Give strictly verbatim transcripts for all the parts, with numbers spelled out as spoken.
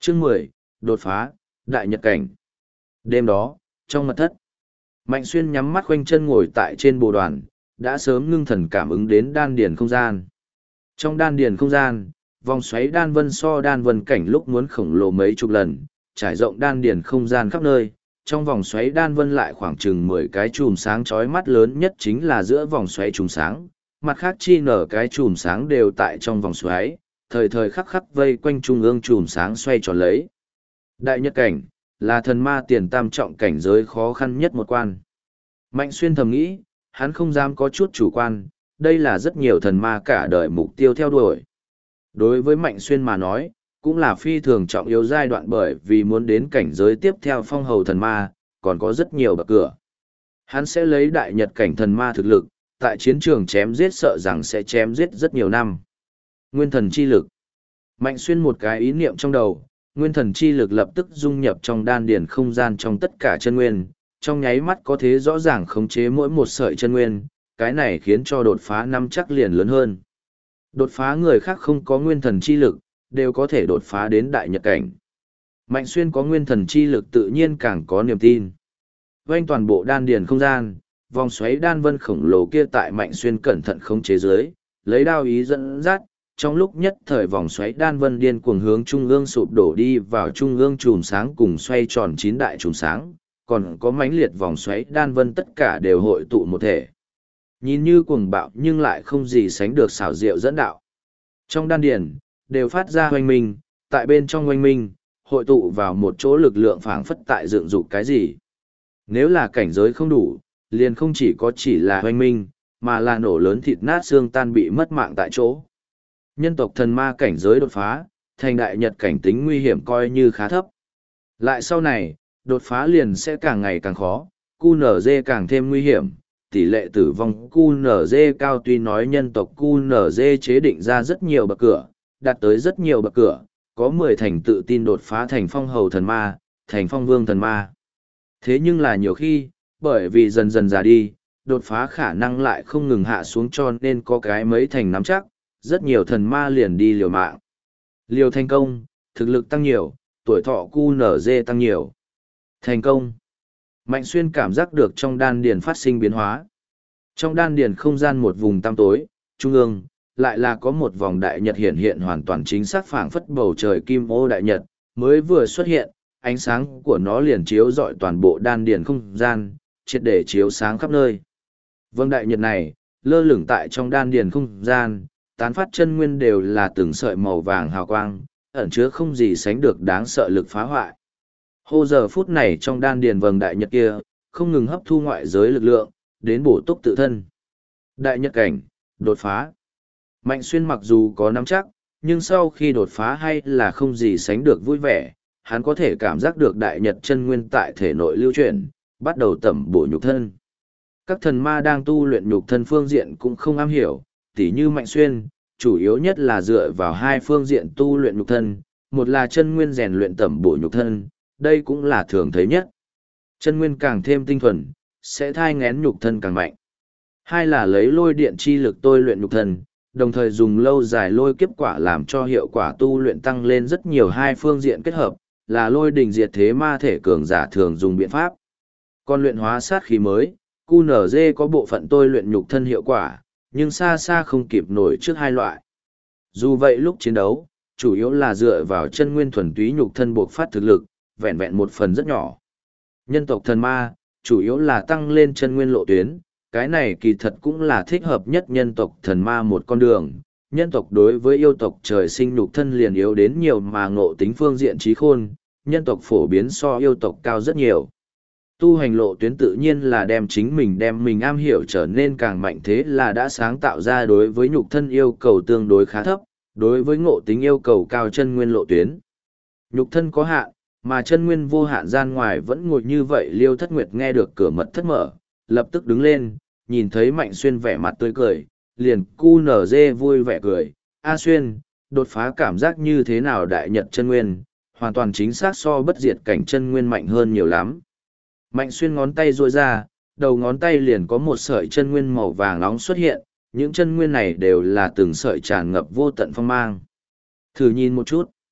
Chương mười, đột phá, đại nhật cảnh. Đêm đó, trong mật thất, Mạnh Xuyên nhắm mắt khoanh chân ngồi tại trên bồ đoàn, đã sớm ngưng thần cảm ứng đến đan điền không gian. Trong đan điền không gian, vòng xoáy đan vân so đan vân cảnh lúc muốn khổng lồ mấy chục lần, trải rộng đan điền không gian khắp nơi. Trong vòng xoáy đan vân lại khoảng chừng mười cái chùm sáng chói mắt, lớn nhất chính là giữa vòng xoáy chùm sáng, mặt khác chi nở cái chùm sáng đều tại trong vòng xoáy, thời thời khắc khắc vây quanh trung ương chùm sáng xoay tròn lấy. Đại nhật cảnh là thần ma tiền tam trọng cảnh giới khó khăn nhất một quan. Mạnh Xuyên thầm nghĩ, hắn không dám có chút chủ quan, đây là rất nhiều thần ma cả đời mục tiêu theo đuổi. Đối với Mạnh Xuyên mà nói, cũng là phi thường trọng yếu giai đoạn, bởi vì muốn đến cảnh giới tiếp theo phong hầu thần ma, còn có rất nhiều bậc cửa. Hắn sẽ lấy đại nhật cảnh thần ma thực lực, tại chiến trường chém giết sợ rằng sẽ chém giết rất nhiều năm. Nguyên thần chi lực. Mạnh Xuyên một cái ý niệm trong đầu, nguyên thần chi lực lập tức dung nhập trong đan điền không gian trong tất cả chân nguyên, trong nháy mắt có thể rõ ràng khống chế mỗi một sợi chân nguyên, cái này khiến cho đột phá năm chắc liền lớn hơn. Đột phá người khác không có nguyên thần chi lực, đều có thể đột phá đến đại nhật cảnh. Mạnh Xuyên có nguyên thần chi lực tự nhiên càng có niềm tin. Vành toàn bộ đan điền không gian, vòng xoáy đan vân khổng lồ kia tại Mạnh Xuyên cẩn thận khống chế dưới, lấy đao ý dẫn dắt, trong lúc nhất thời vòng xoáy đan vân điên cuồng hướng trung ương sụp đổ đi vào trung ương chùm sáng cùng xoay tròn chín đại chùm sáng, còn có mãnh liệt vòng xoáy đan vân tất cả đều hội tụ một thể. Nhìn như cuồng bạo nhưng lại không gì sánh được xảo diệu dẫn đạo. Trong đan điền đều phát ra hoanh minh, tại bên trong hoanh minh, hội tụ vào một chỗ lực lượng phảng phất tại dựng dục cái gì. Nếu là cảnh giới không đủ, liền không chỉ có chỉ là hoanh minh, mà là nổ lớn thịt nát xương tan bị mất mạng tại chỗ. Nhân tộc thần ma cảnh giới đột phá, thành đại nhật cảnh tính nguy hiểm coi như khá thấp. Lại sau này, đột phá liền sẽ càng ngày càng khó, quy en giê càng thêm nguy hiểm, tỷ lệ tử vong quy en giê cao, tuy nói nhân tộc quy en giê chế định ra rất nhiều bậc cửa, đạt tới rất nhiều bậc cửa, có mười thành tự tin đột phá thành phong hầu thần ma, thành phong vương thần ma. Thế nhưng là nhiều khi, bởi vì dần dần già đi, đột phá khả năng lại không ngừng hạ xuống, cho nên có cái mấy thành nắm chắc, rất nhiều thần ma liền đi liều mạng. Liều thành công, thực lực tăng nhiều, tuổi thọ quy en giê tăng nhiều. Thành công. Mạnh Xuyên cảm giác được trong đan điền phát sinh biến hóa. Trong đan điền không gian một vùng tăm tối, trung ương, lại là có một vòng đại nhật hiện hiện hoàn toàn chính xác, phảng phất bầu trời kim ô đại nhật, mới vừa xuất hiện, ánh sáng của nó liền chiếu rọi toàn bộ đan điền không gian, triệt để chiếu sáng khắp nơi. Vâng, đại nhật này, lơ lửng tại trong đan điền không gian, tán phát chân nguyên đều là từng sợi màu vàng hào quang, ẩn chứa không gì sánh được đáng sợ lực phá hoại. Hô, giờ phút này trong đan điền vầng đại nhật kia, không ngừng hấp thu ngoại giới lực lượng, đến bổ túc tự thân. Đại nhật cảnh, đột phá. Mạnh Xuyên mặc dù có nắm chắc, nhưng sau khi đột phá hay là không gì sánh được vui vẻ, hắn có thể cảm giác được đại nhật chân nguyên tại thể nội lưu chuyển, bắt đầu tẩm bổ nhục thân. Các thần ma đang tu luyện nhục thân phương diện cũng không am hiểu, tỉ như Mạnh Xuyên, chủ yếu nhất là dựa vào hai phương diện tu luyện nhục thân, một là chân nguyên rèn luyện tẩm bổ nhục thân, đây cũng là thường thấy nhất. Chân nguyên càng thêm tinh thuần, sẽ thai ngén nhục thân càng mạnh. Hai là lấy lôi điện chi lực tôi luyện nhục thân, đồng thời dùng lâu dài lôi kiếp quả làm cho hiệu quả tu luyện tăng lên rất nhiều. Hai phương diện kết hợp, là lôi đình diệt thế ma thể cường giả thường dùng biện pháp. Còn luyện hóa sát khí mới, quy en giê có bộ phận tôi luyện nhục thân hiệu quả, nhưng xa xa không kịp nổi trước hai loại. Dù vậy lúc chiến đấu, chủ yếu là dựa vào chân nguyên thuần túy nhục thân buộc phát thực lực, vẹn vẹn một phần rất nhỏ. Nhân tộc thần ma, chủ yếu là tăng lên chân nguyên lộ tuyến, cái này kỳ thật cũng là thích hợp nhất nhân tộc thần ma một con đường. Nhân tộc đối với yêu tộc trời sinh nhục thân liền yếu đến nhiều, mà ngộ tính phương diện trí khôn, nhân tộc phổ biến so yêu tộc cao rất nhiều. Tu hành lộ tuyến tự nhiên là đem chính mình đem mình am hiểu trở nên càng mạnh, thế là đã sáng tạo ra đối với nhục thân yêu cầu tương đối khá thấp, đối với ngộ tính yêu cầu cao chân nguyên lộ tuyến. Nhục thân có hạn, mà chân nguyên vô hạn, gian ngoài vẫn ngồi như vậy. Liêu Thất Nguyệt nghe được cửa mật thất mở, lập tức đứng lên, nhìn thấy Mạnh Xuyên vẻ mặt tươi cười, liền cu nở dê vui vẻ cười. A Xuyên, đột phá cảm giác như thế nào? Đại nhật chân nguyên, hoàn toàn chính xác so bất diệt cảnh chân nguyên mạnh hơn nhiều lắm. Mạnh Xuyên ngón tay duỗi ra, đầu ngón tay liền có một sợi chân nguyên màu vàng nóng xuất hiện, những chân nguyên này đều là từng sợi tràn ngập vô tận phong mang. Thử nhìn một chút.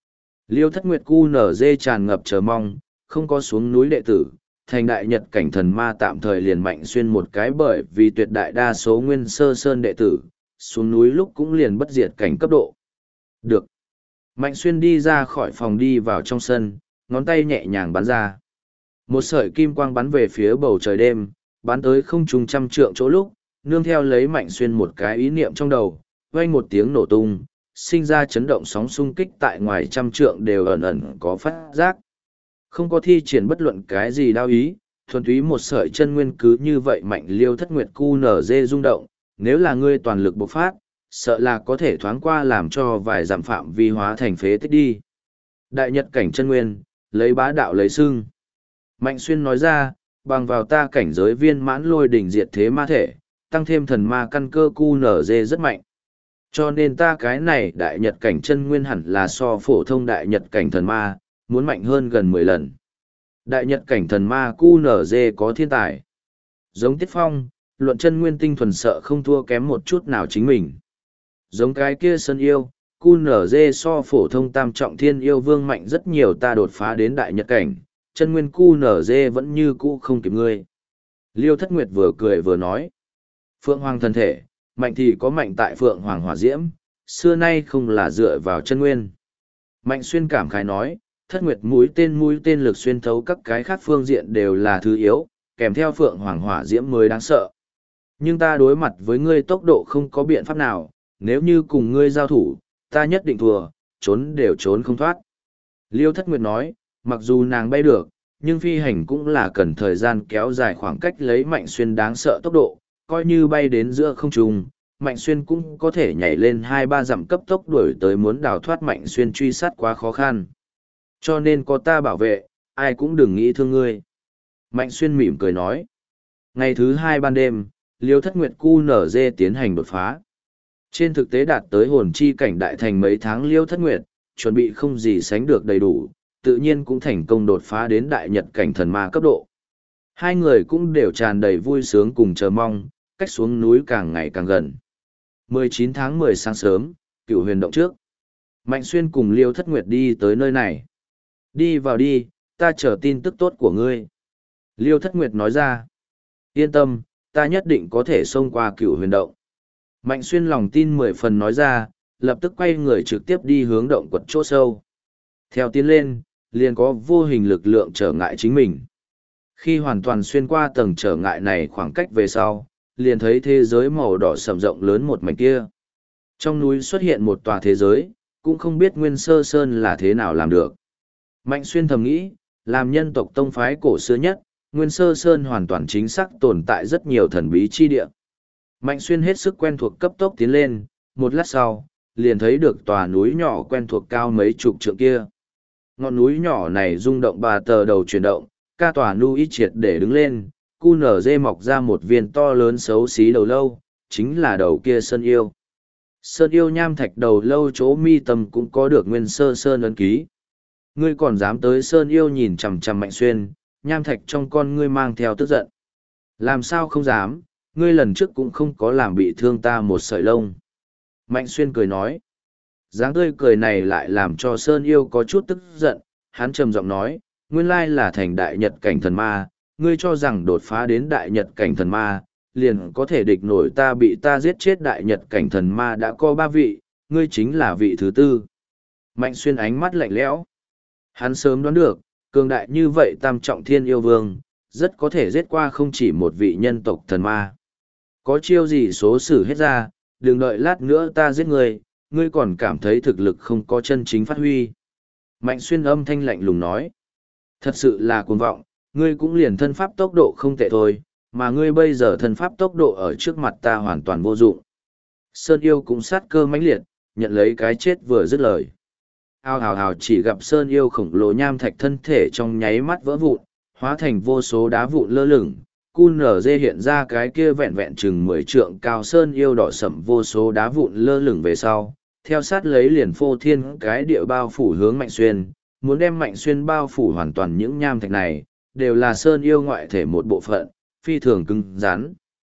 Liêu Thất Nguyệt cu nở dê tràn ngập chờ mong, không có xuống núi đệ tử, thành đại nhật cảnh thần ma tạm thời liền Mạnh Xuyên một cái, bởi vì tuyệt đại đa số nguyên sơ sơn đệ tử, xuống núi lúc cũng liền bất diệt cảnh cấp độ. Được. Mạnh Xuyên đi ra khỏi phòng đi vào trong sân, ngón tay nhẹ nhàng bắn ra. Một sợi kim quang bắn về phía bầu trời đêm, bắn tới không trung trăm trượng chỗ lúc, nương theo lấy Mạnh Xuyên một cái ý niệm trong đầu, vang một tiếng nổ tung, sinh ra chấn động sóng xung kích tại ngoài trăm trượng đều ẩn ẩn có phát giác. Không có thi triển bất luận cái gì đao ý, thuần túy một sợi chân nguyên cứ như vậy Mạnh Liêu Thất Nguyệt cu nở dê rung động, nếu là ngươi toàn lực bộc phát, sợ là có thể thoáng qua làm cho vài dặm phạm vi hóa thành phế tích đi. Đại nhật cảnh chân nguyên, lấy bá đạo lấy xưng. Mạnh Xuyên nói ra, bằng vào ta cảnh giới viên mãn lôi đỉnh diệt thế ma thể, tăng thêm thần ma căn cơ cu nở dê rất mạnh. Cho nên ta cái này đại nhật cảnh chân nguyên hẳn là so phổ thông đại nhật cảnh thần ma, muốn mạnh hơn gần mười lần. Đại nhật cảnh thần ma cu nở dê có thiên tài. Giống Tiết Phong, luận chân nguyên tinh thuần sợ không thua kém một chút nào chính mình. Giống cái kia sân yêu, cu nở dê so phổ thông tam trọng thiên yêu vương mạnh rất nhiều, ta đột phá đến đại nhật cảnh, chân nguyên cu nở dê vẫn như cũ không kịp ngươi. Liêu Thất Nguyệt vừa cười vừa nói. Phượng Hoàng thân thể, mạnh thì có mạnh tại Phượng Hoàng hỏa diễm, xưa nay không là dựa vào chân nguyên. Mạnh Xuyên cảm khái nói, Thất Nguyệt mũi tên mũi tên lực xuyên thấu các cái khác phương diện đều là thứ yếu, kèm theo Phượng Hoàng hỏa diễm mới đáng sợ. Nhưng ta đối mặt với ngươi tốc độ không có biện pháp nào, nếu như cùng ngươi giao thủ, ta nhất định thua, trốn đều trốn không thoát. Liêu Thất Nguyệt nói, mặc dù nàng bay được, nhưng phi hành cũng là cần thời gian kéo dài khoảng cách lấy Mạnh Xuyên đáng sợ tốc độ, coi như bay đến giữa không trung, Mạnh Xuyên cũng có thể nhảy lên hai ba dặm cấp tốc đuổi tới, muốn đào thoát Mạnh Xuyên truy sát quá khó khăn. Cho nên có ta bảo vệ, ai cũng đừng nghĩ thương ngươi. Mạnh Xuyên mỉm cười nói. Ngày thứ hai ban đêm, Liêu Thất Nguyệt cu nở dê tiến hành đột phá. Trên thực tế đạt tới hồn chi cảnh đại thành mấy tháng, Liêu Thất Nguyệt chuẩn bị không gì sánh được đầy đủ, tự nhiên cũng thành công đột phá đến đại nhật cảnh thần ma cấp độ. Hai người cũng đều tràn đầy vui sướng cùng chờ mong, cách xuống núi càng ngày càng gần. mười chín tháng mười sáng sớm, Cửu Huyền động trước. Mạnh Xuyên cùng Liêu Thất Nguyệt đi tới nơi này. Đi vào đi, ta chờ tin tức tốt của ngươi. Liêu Thất Nguyệt nói ra. Yên tâm, ta nhất định có thể xông qua Cửu Huyền động. Mạnh Xuyên lòng tin mười phần nói ra, lập tức quay người trực tiếp đi hướng động quật chỗ sâu. Theo tiến lên, liền có vô hình lực lượng trở ngại chính mình. Khi hoàn toàn xuyên qua tầng trở ngại này khoảng cách về sau, liền thấy thế giới màu đỏ sầm rộng lớn một mảnh kia. Trong núi xuất hiện một tòa thế giới, cũng không biết Nguyên Sơ Sơn là thế nào làm được. Mạnh Xuyên thầm nghĩ, làm nhân tộc tông phái cổ xưa nhất, Nguyên Sơ Sơn hoàn toàn chính xác tồn tại rất nhiều thần bí chi địa. Mạnh Xuyên hết sức quen thuộc cấp tốc tiến lên, một lát sau, liền thấy được tòa núi nhỏ quen thuộc cao mấy chục trượng kia. Ngọn núi nhỏ này rung động ba tờ đầu chuyển động, ca tòa nu ít triệt để đứng lên, cu nở dê mọc ra một viên to lớn xấu xí đầu lâu, chính là đầu kia Sơn Yêu. Sơn Yêu nham thạch đầu lâu chỗ mi tâm cũng có được Nguyên Sơ Sơn ấn ký. Ngươi còn dám tới Sơn Yêu nhìn chằm chằm Mạnh Xuyên, nham thạch trong con ngươi mang theo tức giận. Làm sao không dám, ngươi lần trước cũng không có làm bị thương ta một sợi lông. Mạnh Xuyên cười nói. Dáng tươi cười này lại làm cho Sơn Yêu có chút tức giận, hắn trầm giọng nói, nguyên lai là thành đại nhật cảnh thần ma, ngươi cho rằng đột phá đến đại nhật cảnh thần ma, liền có thể địch nổi ta, bị ta giết chết đại nhật cảnh thần ma đã có ba vị, ngươi chính là vị thứ tư. Mạnh Xuyên ánh mắt lạnh lẽo. Hắn sớm đoán được, cường đại như vậy tam trọng thiên yêu vương, rất có thể giết qua không chỉ một vị nhân tộc thần ma. Có chiêu gì số xử hết ra, đừng đợi lát nữa ta giết ngươi, ngươi còn cảm thấy thực lực không có chân chính phát huy. Mạnh Xuyên âm thanh lạnh lùng nói. Thật sự là cuồng vọng, ngươi cũng liền thân pháp tốc độ không tệ thôi, mà ngươi bây giờ thân pháp tốc độ ở trước mặt ta hoàn toàn vô dụng. Sơn Yêu cũng sát cơ mãnh liệt, nhận lấy cái chết vừa dứt lời. Ao hào hào, chỉ gặp Sơn Yêu khổng lồ nham thạch thân thể trong nháy mắt vỡ vụn, hóa thành vô số đá vụn lơ lửng. Cu nở dê hiện ra cái kia vẹn vẹn chừng mười trượng cao Sơn Yêu đỏ sẫm vô số đá vụn lơ lửng về sau, theo sát lấy liền phô thiên cái địa bao phủ hướng Mạnh Xuyên, muốn đem Mạnh Xuyên bao phủ hoàn toàn. Những nham thạch này đều là Sơn Yêu ngoại thể một bộ phận, phi thường cứng rắn.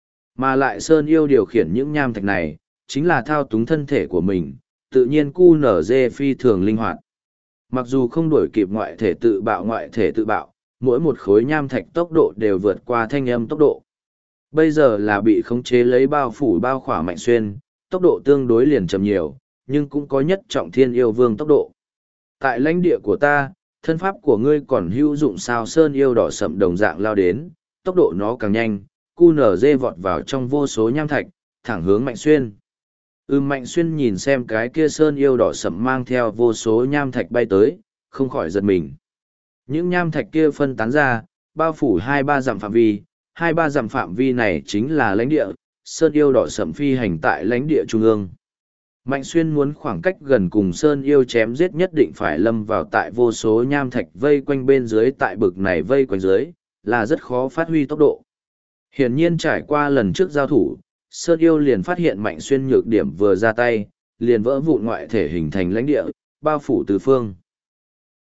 Mà lại Sơn Yêu điều khiển những nham thạch này, chính là thao túng thân thể của mình, tự nhiên cu nở dê phi thường linh hoạt. Mặc dù không đuổi kịp ngoại thể tự bạo ngoại thể tự bạo, mỗi một khối nham thạch tốc độ đều vượt qua thanh âm tốc độ. Bây giờ là bị khống chế lấy bao phủ bao khỏa Mạnh Xuyên, tốc độ tương đối liền chậm nhiều, nhưng cũng có nhất trọng thiên yêu vương tốc độ. Tại lãnh địa của ta, thân pháp của ngươi còn hữu dụng sao? Sơn yêu đỏ sậm đồng dạng lao đến, tốc độ nó càng nhanh, cu nở dê vọt vào trong vô số nham thạch, thẳng hướng Mạnh Xuyên. Ừ, Mạnh Xuyên nhìn xem cái kia sơn yêu đỏ sậm mang theo vô số nham thạch bay tới, không khỏi giật mình. Những nham thạch kia phân tán ra, bao phủ hai ba dặm phạm vi, hai ba dặm phạm vi này chính là lãnh địa, sơn yêu đỏ sậm phi hành tại lãnh địa trung ương. Mạnh Xuyên muốn khoảng cách gần cùng sơn yêu chém giết nhất định phải lâm vào tại vô số nham thạch vây quanh bên dưới, tại bực này vây quanh dưới, là rất khó phát huy tốc độ. Hiển nhiên trải qua lần trước giao thủ, Sơn Yêu liền phát hiện Mạnh Xuyên nhược điểm vừa ra tay, liền vỡ vụn ngoại thể hình thành lãnh địa, bao phủ tứ phương.